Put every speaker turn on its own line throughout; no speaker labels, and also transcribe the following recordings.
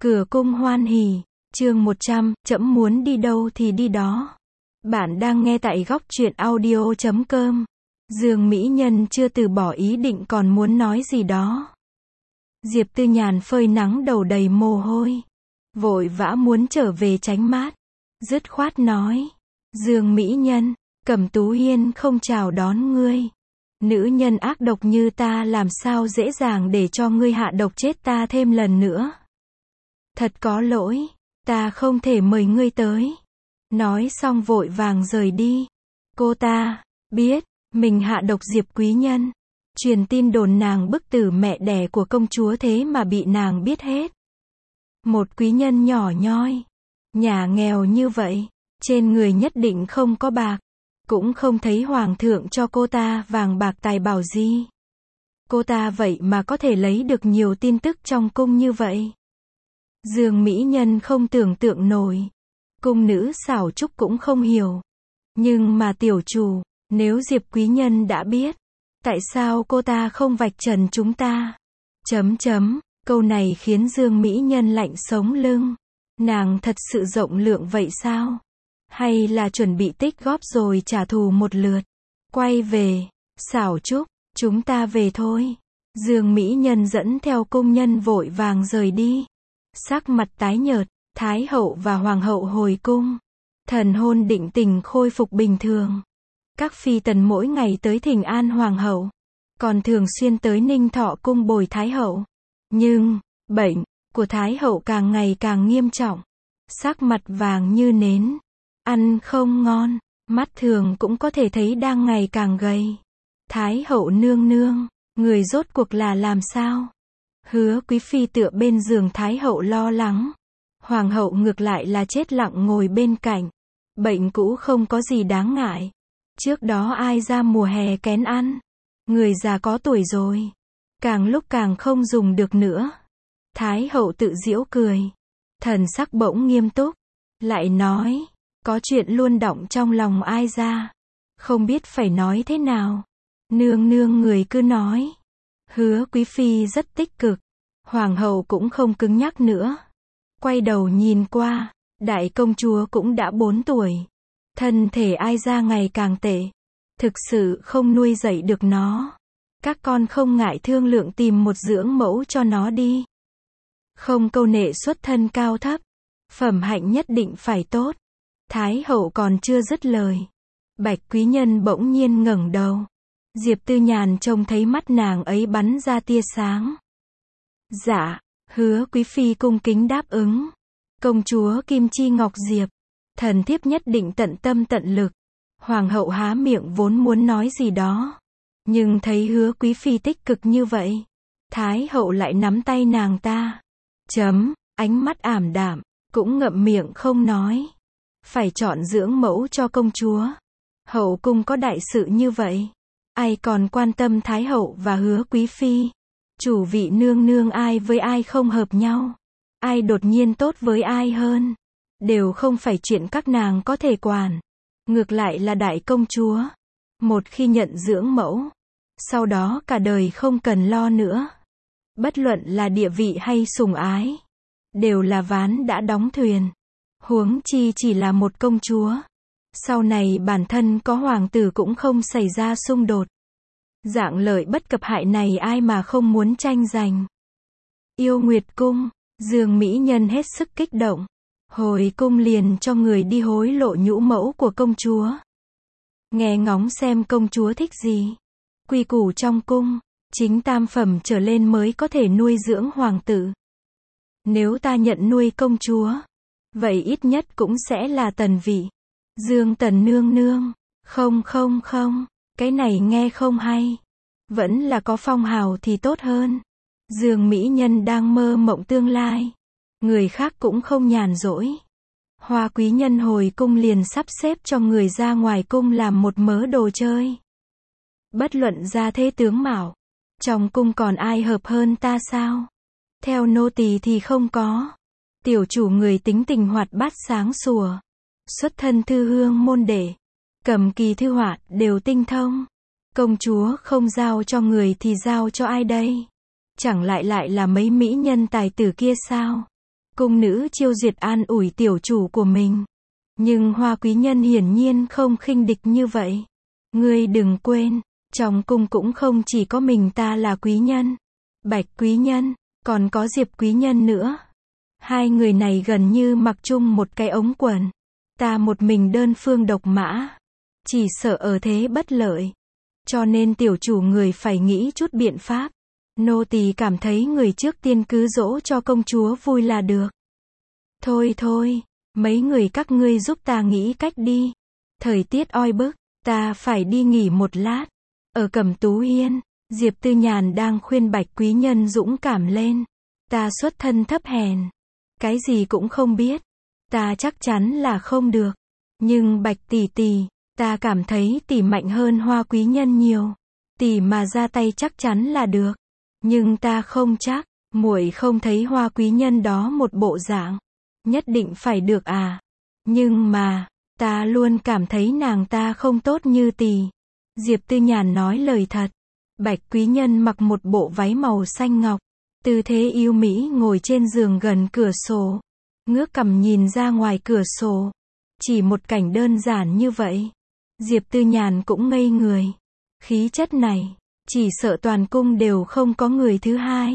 Cửa cung hoan hỉ, chương 100, trẫm muốn đi đâu thì đi đó. Bạn đang nghe tại góc truyện audio.com. Dương Mỹ Nhân chưa từ bỏ ý định còn muốn nói gì đó. Diệp Tư Nhàn phơi nắng đầu đầy mồ hôi, vội vã muốn trở về tránh mát, dứt khoát nói: Dương Mỹ Nhân, Cẩm Tú Hiên không chào đón ngươi. Nữ nhân ác độc như ta làm sao dễ dàng để cho ngươi hạ độc chết ta thêm lần nữa. Thật có lỗi, ta không thể mời ngươi tới. Nói xong vội vàng rời đi. Cô ta biết mình hạ độc Diệp Quý Nhân, truyền tin đồn nàng bức tử mẹ đẻ của công chúa, thế mà bị nàng biết hết. Một quý nhân nhỏ nhoi, nhà nghèo như vậy, trên người nhất định không có bạc, cũng không thấy hoàng thượng cho cô ta vàng bạc tài bảo gì. Cô ta vậy mà có thể lấy được nhiều tin tức trong cung như vậy. Dương Mỹ Nhân không tưởng tượng nổi. Cung nữ xảo trúc cũng không hiểu. Nhưng mà tiểu chủ, nếu Diệp Quý Nhân đã biết, tại sao cô ta không vạch trần chúng ta? Câu này khiến Dương Mỹ Nhân lạnh sống lưng. Nàng thật sự rộng lượng vậy sao? Hay là chuẩn bị tích góp rồi trả thù một lượt? Quay về, xảo trúc, chúng ta về thôi. Dương Mỹ Nhân dẫn theo cung nhân vội vàng rời đi. Sắc mặt tái nhợt, Thái hậu và Hoàng hậu hồi cung. Thần hôn định tình khôi phục bình thường. Các phi tần mỗi ngày tới thỉnh an Hoàng hậu, còn thường xuyên tới Ninh Thọ cung bồi Thái hậu. Nhưng, bệnh của Thái hậu càng ngày càng nghiêm trọng. Sắc mặt vàng như nến, ăn không ngon, mắt thường cũng có thể thấy đang ngày càng gầy. Thái hậu nương nương, người rốt cuộc là làm sao? Hứa Quý Phi tựa bên giường Thái hậu lo lắng. Hoàng hậu ngược lại là chết lặng ngồi bên cạnh. Bệnh cũ không có gì đáng ngại. Trước đó ai ra mùa hè kén ăn. Người già có tuổi rồi, càng lúc càng không dùng được nữa. Thái hậu tự giễu cười. Thần sắc bỗng nghiêm túc. Lại nói, có chuyện luôn đọng trong lòng ai ra. Không biết phải nói thế nào. Nương nương người cứ nói. Hứa Quý Phi rất tích cực. Hoàng hậu cũng không cứng nhắc nữa. Quay đầu nhìn qua, đại công chúa cũng đã 4 tuổi. Thân thể ai ra ngày càng tệ. Thực sự không nuôi dạy được nó. Các con không ngại thương lượng tìm một dưỡng mẫu cho nó đi. Không câu nệ xuất thân cao thấp. Phẩm hạnh nhất định phải tốt. Thái hậu còn chưa dứt lời. Bạch quý nhân bỗng nhiên ngẩng đầu. Diệp Tư Nhàn trông thấy mắt nàng ấy bắn ra tia sáng. Dạ, Hứa Quý Phi cung kính đáp ứng. Công chúa Kim Chi Ngọc Diệp, thần thiếp nhất định tận tâm tận lực. Hoàng hậu há miệng vốn muốn nói gì đó, nhưng thấy Hứa Quý Phi tích cực như vậy, Thái hậu lại nắm tay nàng ta. Ánh mắt ảm đạm, cũng ngậm miệng không nói. Phải chọn dưỡng mẫu cho công chúa. Hậu cung có đại sự như vậy, ai còn quan tâm Thái hậu và Hứa Quý Phi? Chủ vị nương nương ai với ai không hợp nhau, ai đột nhiên tốt với ai hơn, đều không phải chuyện các nàng có thể quản. Ngược lại là đại công chúa, một khi nhận dưỡng mẫu, sau đó cả đời không cần lo nữa. Bất luận là địa vị hay sủng ái, đều là ván đã đóng thuyền. Huống chi chỉ là một công chúa. Sau này bản thân có hoàng tử cũng không xảy ra xung đột. Dạng lợi bất cập hại này ai mà không muốn tranh giành. Yêu Nguyệt cung, Dương Mỹ Nhân hết sức kích động. Hồi cung liền cho người đi hối lộ nhũ mẫu của công chúa. Nghe ngóng xem công chúa thích gì. Quy củ trong cung, chính tam phẩm trở lên mới có thể nuôi dưỡng hoàng tử. Nếu ta nhận nuôi công chúa, vậy ít nhất cũng sẽ là tần vị. Dương tần nương nương, không, cái này nghe không hay. Vẫn là có phong hào thì tốt hơn. Dương Mỹ Nhân đang mơ mộng tương lai. Người khác cũng không nhàn rỗi. Hoa quý nhân hồi cung liền sắp xếp cho người ra ngoài cung làm một mớ đồ chơi. Bất luận ra thế tướng mạo, trong cung còn ai hợp hơn ta sao? Theo nô tỳ thì không có. Tiểu chủ người tính tình hoạt bát sáng sủa, xuất thân thư hương môn đệ, cầm kỳ thư họa đều tinh thông. Công chúa không giao cho người thì giao cho ai đây? Chẳng lại là mấy mỹ nhân tài tử kia sao? Cung nữ Chiêu Duyệt an ủi tiểu chủ của mình. Nhưng Hoa quý nhân hiển nhiên không khinh địch như vậy. Ngươi đừng quên, trong cung cũng không chỉ có mình ta là quý nhân, Bạch quý nhân, còn có Diệp quý nhân nữa. Hai người này gần như mặc chung một cái ống quần. Ta một mình đơn phương độc mã, chỉ sợ ở thế bất lợi. Cho nên tiểu chủ người phải nghĩ chút biện pháp. Nô tỳ cảm thấy người trước tiên cứ dỗ cho công chúa vui là được. Thôi thôi, mấy người các ngươi giúp ta nghĩ cách đi. Thời tiết oi bức, ta phải đi nghỉ một lát. Ở Cẩm Tú Hiên, Diệp Tư Nhàn đang khuyên Bạch quý nhân dũng cảm lên. Ta xuất thân thấp hèn, cái gì cũng không biết. Ta chắc chắn là không được. Nhưng Bạch tỷ tỷ, ta cảm thấy tỷ mạnh hơn Hoa quý nhân nhiều. Tỷ mà ra tay chắc chắn là được. Nhưng ta không chắc, muội không thấy Hoa quý nhân đó một bộ dạng nhất định phải được à? Nhưng mà, ta luôn cảm thấy nàng ta không tốt như tỷ. Diệp Tư Nhàn nói lời thật. Bạch quý nhân mặc một bộ váy màu xanh ngọc, tư thế yêu mỹ ngồi trên giường gần cửa sổ, ngước cằm nhìn ra ngoài cửa sổ. Chỉ một cảnh đơn giản như vậy, Diệp Tư Nhàn cũng ngây người. Khí chất này, chỉ sợ toàn cung đều không có người thứ hai.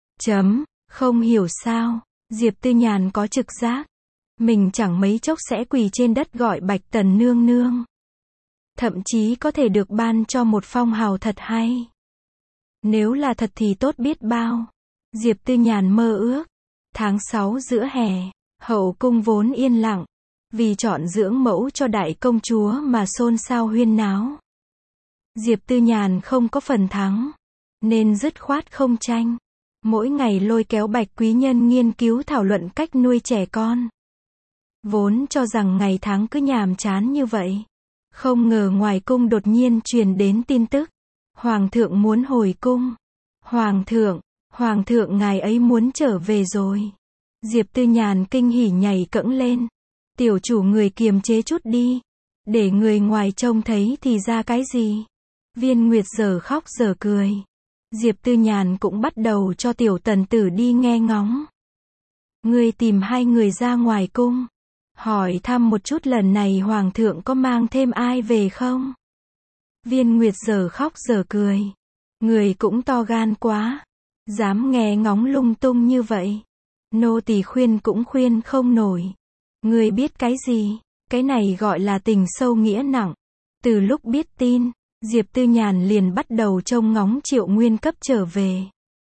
Không hiểu sao, Diệp Tư Nhàn có trực giác, mình chẳng mấy chốc sẽ quỳ trên đất gọi Bạch tần nương nương. Thậm chí có thể được ban cho một phong hào thật hay. Nếu là thật thì tốt biết bao. Diệp Tư Nhàn mơ ước. Tháng 6 giữa hè, hậu cung vốn yên lặng, vì chọn dưỡng mẫu cho đại công chúa mà xôn xao huyên náo. Diệp Tư Nhàn không có phần thắng, nên dứt khoát không tranh. Mỗi ngày lôi kéo Bạch quý nhân nghiên cứu thảo luận cách nuôi trẻ con. Vốn cho rằng ngày tháng cứ nhàm chán như vậy. Không ngờ ngoài cung đột nhiên truyền đến tin tức. Hoàng thượng muốn hồi cung. Hoàng thượng ngài ấy muốn trở về rồi. Diệp Tư Nhàn kinh hỉ nhảy cẫng lên. Tiểu chủ người kiềm chế chút đi. Để người ngoài trông thấy thì ra cái gì? Viên Nguyệt giờ khóc giờ cười. Diệp Tư Nhàn cũng bắt đầu cho tiểu tần tử đi nghe ngóng. Ngươi tìm hai người ra ngoài cung. Hỏi thăm một chút lần này Hoàng thượng có mang thêm ai về không? Viên Nguyệt giờ khóc giờ cười. Người cũng to gan quá. Dám nghe ngóng lung tung như vậy. Nô tỳ khuyên cũng khuyên không nổi. Người biết cái gì? Cái này gọi là tình sâu nghĩa nặng. Từ lúc biết tin, Diệp Tư Nhàn liền bắt đầu trông ngóng Triệu Nguyên Cấp trở về.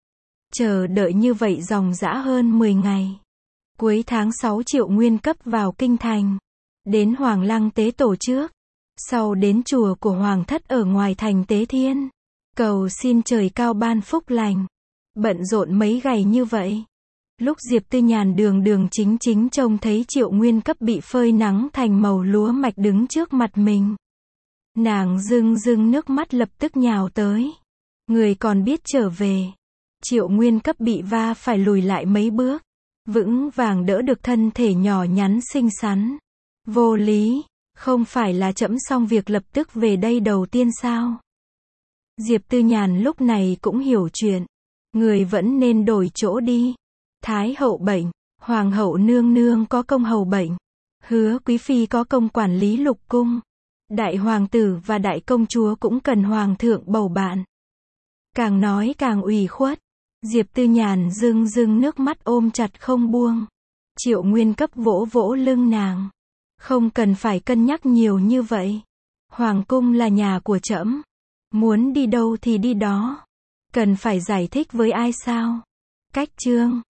Chờ đợi như vậy dòng dã hơn 10 ngày. Cuối tháng 6 Triệu Nguyên Cấp vào kinh thành. Đến Hoàng Lăng tế tổ trước. Sau đến chùa của Hoàng thất ở ngoài thành Tế Thiên. Cầu xin trời cao ban phúc lành. Bận rộn mấy ngày như vậy. Lúc Diệp Tư Nhàn đường đường chính chính trông thấy Triệu Nguyên Cấp bị phơi nắng thành màu lúa mạch đứng trước mặt mình. Nàng rưng rưng nước mắt lập tức nhào tới. Người còn biết trở về. Triệu Nguyên Cấp bị va phải lùi lại mấy bước. Vững vàng đỡ được thân thể nhỏ nhắn xinh xắn. Vô lý, không phải là trẫm xong việc lập tức về đây đầu tiên sao? Diệp Tư Nhàn lúc này cũng hiểu chuyện. Người vẫn nên đổi chỗ đi. Thái hậu bệnh, Hoàng hậu nương nương có công hầu bệnh. Hứa quý phi có công quản lý lục cung. Đại hoàng tử và đại công chúa cũng cần hoàng thượng bầu bạn. Càng nói càng ủy khuất. Diệp Tư Nhàn rưng rưng nước mắt ôm chặt không buông. Triệu Nguyên Cấp vỗ vỗ lưng nàng. Không cần phải cân nhắc nhiều như vậy. Hoàng cung là nhà của trẫm. Muốn đi đâu thì đi đó. Cần phải giải thích với ai sao? Cách chương